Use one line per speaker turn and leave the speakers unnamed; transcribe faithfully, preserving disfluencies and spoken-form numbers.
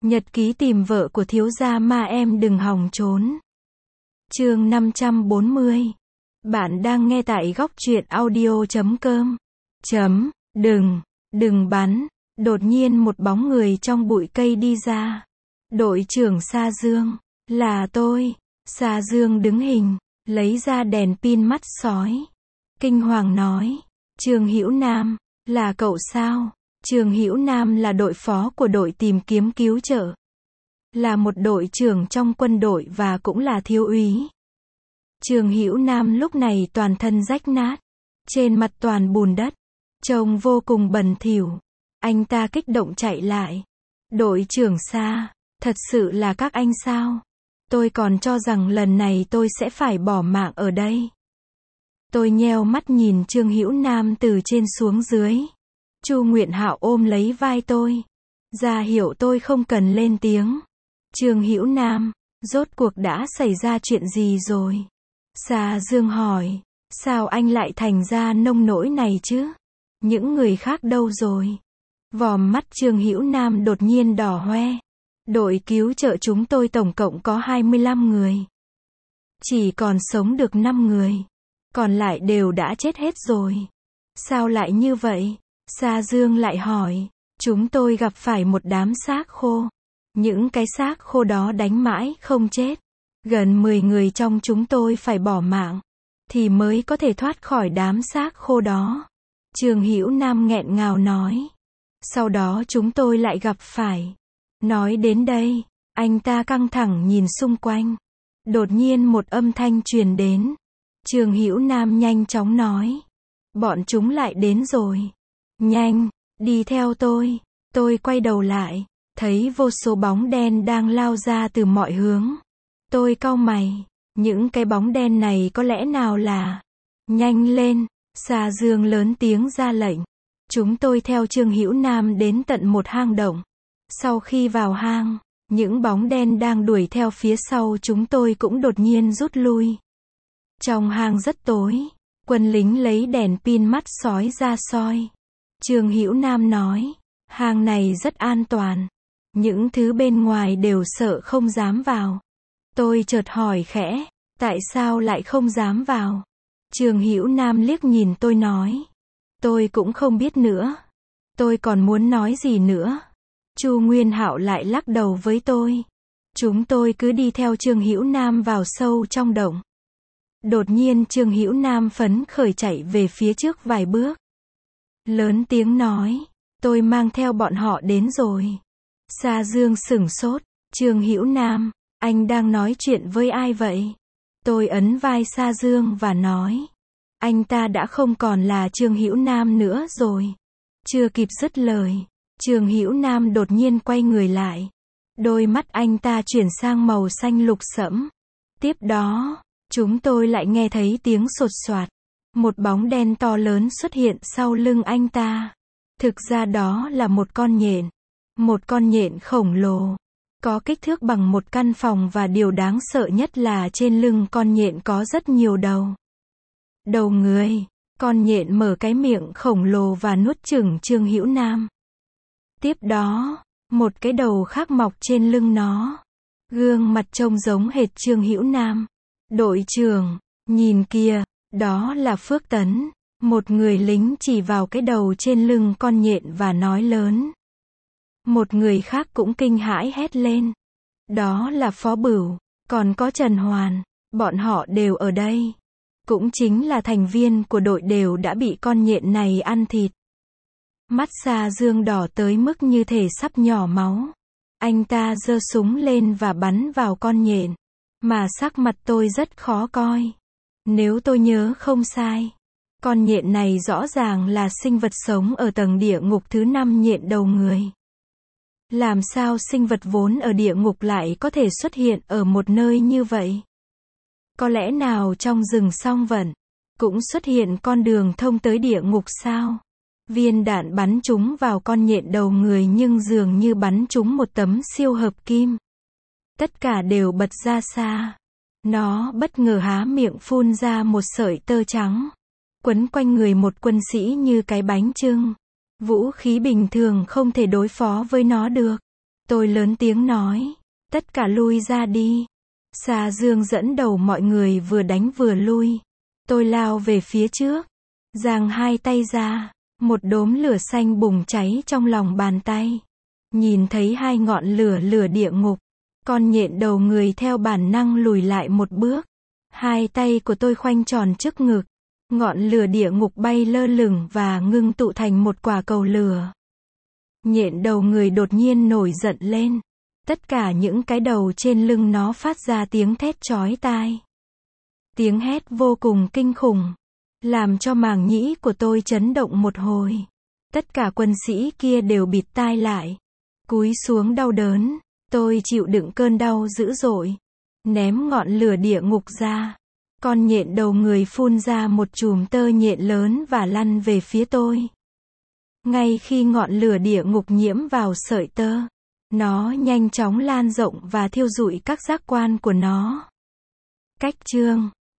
Nhật ký tìm vợ của thiếu gia ma em đừng hòng trốn. Chương năm trăm bốn mươi. Bạn đang nghe tại góc truyện audio chấm com. Chấm, đừng, đừng bắn. Đột nhiên một bóng người trong bụi cây đi ra. Đội trưởng Sa Dương, là tôi. Sa Dương đứng hình, lấy ra đèn pin mắt sói. Kinh hoàng nói, Trương Hữu Nam, là cậu sao? Trương Hữu Nam là đội phó của đội tìm kiếm cứu trợ. Là một đội trưởng trong quân đội và cũng là thiếu úy. Trương Hữu Nam lúc này toàn thân rách nát, trên mặt toàn bùn đất, trông vô cùng bẩn thỉu. Anh ta kích động chạy lại. Đội trưởng Sa, thật sự là các anh sao? Tôi còn cho rằng lần này tôi sẽ phải bỏ mạng ở đây. Tôi nheo mắt nhìn Trương Hữu Nam từ trên xuống dưới. Chu Nguyện Hạo ôm lấy vai tôi, ra hiệu tôi không cần lên tiếng. Trương Hữu Nam, rốt cuộc đã xảy ra chuyện gì rồi? Sa Dương hỏi, sao anh lại thành ra nông nỗi này chứ? Những người khác đâu rồi? Vòm mắt Trương Hữu Nam đột nhiên đỏ hoe. Đội cứu trợ chúng tôi tổng cộng có hai mươi lăm người. Chỉ còn sống được năm người. Còn lại đều đã chết hết rồi. Sao lại như vậy? Sa Dương lại hỏi, chúng tôi gặp phải một đám xác khô. Những cái xác khô đó đánh mãi không chết. Gần mười người trong chúng tôi phải bỏ mạng, thì mới có thể thoát khỏi đám xác khô đó. Trương Hữu Nam nghẹn ngào nói. Sau đó chúng tôi lại gặp phải. Nói đến đây, anh ta căng thẳng nhìn xung quanh. Đột nhiên một âm thanh truyền đến. Trương Hữu Nam nhanh chóng nói. Bọn chúng lại đến rồi. Nhanh, đi theo tôi. Tôi quay đầu lại, thấy vô số bóng đen đang lao ra từ mọi hướng. Tôi cau mày, những cái bóng đen này có lẽ nào là... Nhanh lên, Sa Dương lớn tiếng ra lệnh. Chúng tôi theo Trương Hữu Nam đến tận một hang động. Sau khi vào hang, những bóng đen đang đuổi theo phía sau chúng tôi cũng đột nhiên rút lui. Trong hang rất tối, quân lính lấy đèn pin mắt sói ra soi. Trương Hữu Nam nói, hang này rất an toàn. Những thứ bên ngoài đều sợ không dám vào. Tôi chợt hỏi khẽ, tại sao lại không dám vào? Trương Hữu Nam liếc nhìn tôi nói, tôi cũng không biết nữa. Tôi còn muốn nói gì nữa? Chu Nguyên Hạo lại lắc đầu với tôi. Chúng tôi cứ đi theo Trương Hữu Nam vào sâu trong động. Đột nhiên Trương Hữu Nam phấn khởi chạy về phía trước vài bước. Lớn tiếng nói, tôi mang theo bọn họ đến rồi. Sa Dương sửng sốt, Trương Hữu Nam, anh đang nói chuyện với ai vậy? Tôi ấn vai Sa Dương và nói, anh ta đã không còn là Trương Hữu Nam nữa rồi. Chưa kịp dứt lời, Trương Hữu Nam đột nhiên quay người lại. Đôi mắt anh ta chuyển sang màu xanh lục sẫm. Tiếp đó, chúng tôi lại nghe thấy tiếng sột soạt. Một bóng đen to lớn xuất hiện sau lưng anh ta. Thực ra đó là một con nhện. Một con nhện khổng lồ. Có kích thước bằng một căn phòng và điều đáng sợ nhất là trên lưng con nhện có rất nhiều đầu. Đầu người. Con nhện mở cái miệng khổng lồ và nuốt chửng Trương Hữu Nam. Tiếp đó, một cái đầu khác mọc trên lưng nó. Gương mặt trông giống hệt Trương Hữu Nam. Đội trưởng, nhìn kìa, đó là Phước Tấn. Một người lính chỉ vào cái đầu trên lưng con nhện và nói lớn. Một người khác cũng kinh hãi hét lên. Đó là Phó Bửu, còn có Trần Hoàn, bọn họ đều ở đây. Cũng chính là thành viên của đội đều đã bị con nhện này ăn thịt. Mắt Sa Dương đỏ tới mức như thể sắp nhỏ máu. Anh ta giơ súng lên và bắn vào con nhện. Mà sắc mặt tôi rất khó coi. Nếu tôi nhớ không sai, con nhện này rõ ràng là sinh vật sống ở tầng địa ngục thứ năm nhện đầu người. Làm sao sinh vật vốn ở địa ngục lại có thể xuất hiện ở một nơi như vậy? Có lẽ nào trong rừng Song Vận cũng xuất hiện con đường thông tới địa ngục sao? Viên đạn bắn trúng vào con nhện đầu người nhưng dường như bắn trúng một tấm siêu hợp kim. Tất cả đều bật ra xa. Nó bất ngờ há miệng phun ra một sợi tơ trắng, quấn quanh người một quân sĩ như cái bánh chưng. Vũ khí bình thường không thể đối phó với nó được. Tôi lớn tiếng nói. Tất cả lui ra đi. Sa Dương dẫn đầu mọi người vừa đánh vừa lui. Tôi lao về phía trước. Giang hai tay ra. Một đốm lửa xanh bùng cháy trong lòng bàn tay. Nhìn thấy hai ngọn lửa lửa địa ngục. Con nhện đầu người theo bản năng lùi lại một bước. Hai tay của tôi khoanh tròn trước ngực. Ngọn lửa địa ngục bay lơ lửng và ngưng tụ thành một quả cầu lửa. Nhện đầu người đột nhiên nổi giận lên. Tất cả những cái đầu trên lưng nó phát ra tiếng thét chói tai. Tiếng hét vô cùng kinh khủng. Làm cho màng nhĩ của tôi chấn động một hồi. Tất cả quân sĩ kia đều bịt tai lại. Cúi xuống đau đớn. Tôi chịu đựng cơn đau dữ dội. Ném ngọn lửa địa ngục ra. Con nhện đầu người phun ra một chùm tơ nhện lớn và lăn về phía tôi. Ngay khi ngọn lửa địa ngục nhiễm vào sợi tơ, nó nhanh chóng lan rộng và thiêu rụi các giác quan của nó. Cách chương